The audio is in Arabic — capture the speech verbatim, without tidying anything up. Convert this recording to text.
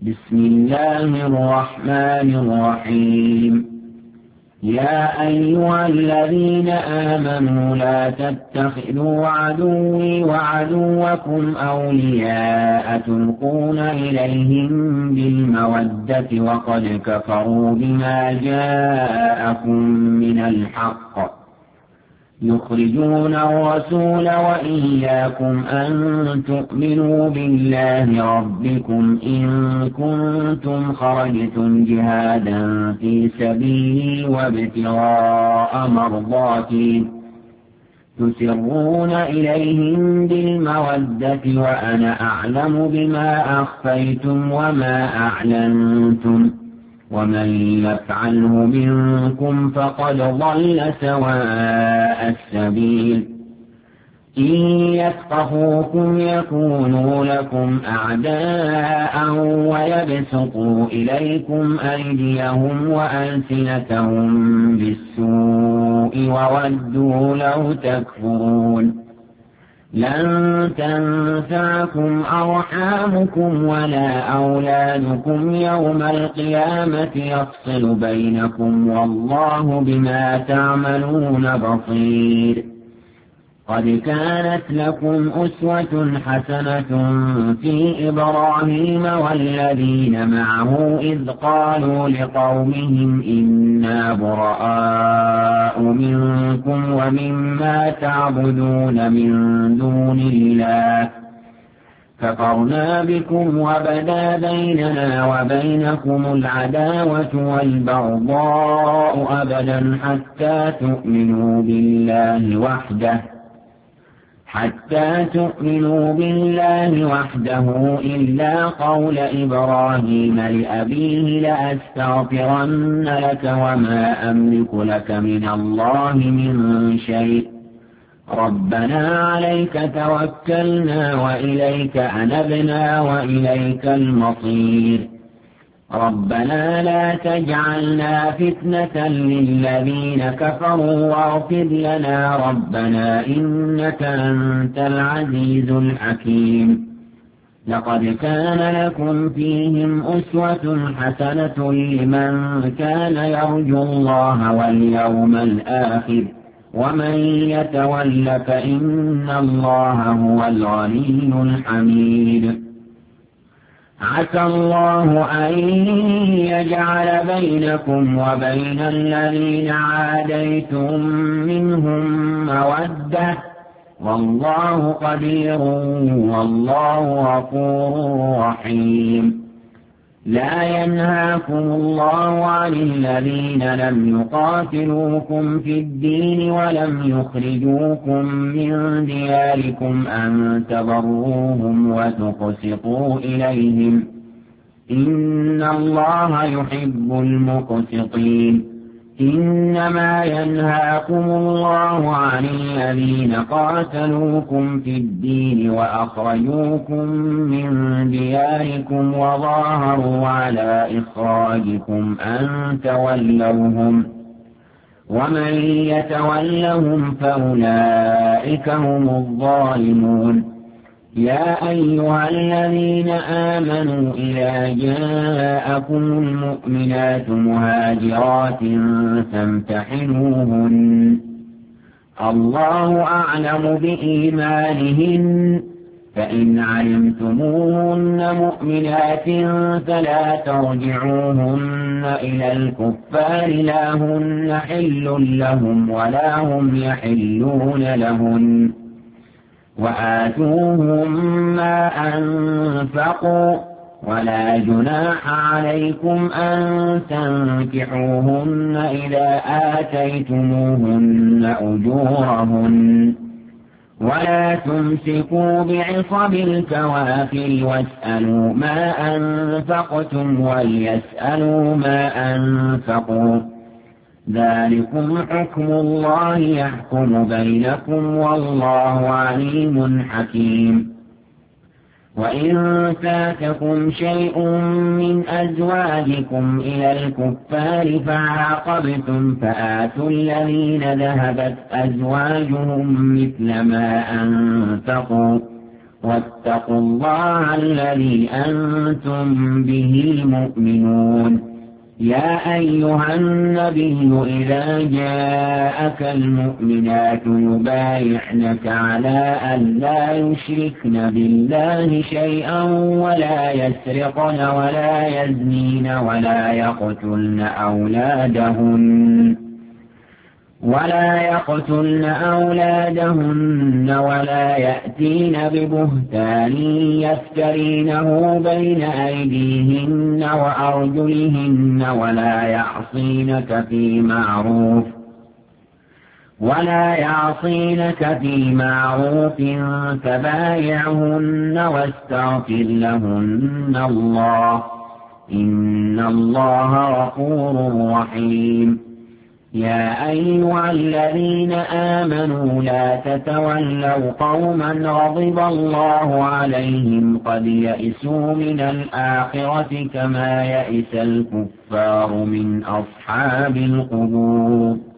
بسم الله الرحمن الرحيم. يا أيها الذين آمنوا لا تتخذوا عدوي وعدوكم أولياء تلقون إليهم بالمودة وقد كفروا بما جاءكم من الحق يخرجون الرسول وإياكم أن تؤمنوا بالله ربكم إن كنتم خرجتم جهادا في سبيلي وابتغاء مرضاتي تسرون إليهم بالمودة وأنا أعلم بما أخفيتم وما أعلنتم ومن يفعله منكم فقد ضل سواء السبيل. إن يثقفوكم يكونوا لكم أعداء ويبسطوا إليكم أيديهم وألسنتهم بالسوء وودوا لو تكفرون. لن تنفعكم أرحامكم ولا أولادكم يوم القيامة يفصل بينكم والله بما تعملون بصير. قد كانت لكم أسوة حسنة في إبراهيم والذين معه إذ قالوا لقومهم إنا براء منكم ومما تعبدون من دون الله كفرنا بكم وبدا بيننا وبينكم العداوة والبغضاء أبدا حتى تؤمنوا بالله وحده حتى تؤمنوا بالله وحده إلا قول إبراهيم لأبيه لأستغفرن لك وما أملك لك من الله من شيء ربنا عليك توكلنا وإليك أنبنا وإليك المصير. ربنا لا تجعلنا فتنة للذين كفروا واغفر لنا ربنا إنك أنت العزيز الحكيم. لقد كان لكم فيهم أسوة حسنة لمن كان يرجو الله واليوم الآخر ومن يتول فإن الله هو الغني الحميد. عسى الله أن يجعل بينكم وبين الذين عاديتم منهم مودة والله قدير والله غفور رحيم. لا ينهاكم الله عن الذين لم يقاتلوكم في الدين ولم يخرجوكم من دياركم أن تبروهم وتقسطوا إليهم إن الله يحب المقسطين. إنما ينهاكم الله عن الذين قاتلوكم في الدين وأخرجوكم من دياركم وظاهروا على إخراجكم أن تولوهم ومن يتولهم فأولئك هم الظالمون. يا أيها الذين آمنوا إذا جاءكم المؤمنات مهاجرات فامتحنوهن الله أعلم بإيمانهن فإن علمتموهن مؤمنات فلا ترجعوهن إلى الكفار لا هن حل لهم ولا هم يحلون لهن وآتوهم ما أنفقوا ولا جناح عليكم أن تنكحوهن إذا آتيتموهن أجورهن ولا تمسكوا بعصم الكوافر واسألوا ما أنفقتم وليسألوا ما أنفقوا ذلكم حكم الله يحكم بينكم والله عليم حكيم. وإن فاتكم شيء من أزواجكم إلى الكفار فعاقبتم فآتوا الذين ذهبت أزواجهم مثل ما أنفقوا واتقوا الله الذي أنتم به مؤمنون. يا أيها النبي إذا جاءك المؤمنات يبايعنك على أن لا يشركن بالله شيئا ولا يسرقن ولا يزنين ولا يقتلن أولادهن ولا يقتلن أولادهن ولا يأتين ببهتان يفترينه بين أيديهن وأرجلهن ولا يعصينك في معروف ولا يعصينك في معروف فبايعهن واستغفر لهن الله إن الله غفور رحيم. يا أيها الذين آمنوا لا تتولوا قوما غضب الله عليهم قد يئسوا من الآخرة كما يئس الكفار من أصحاب القبور.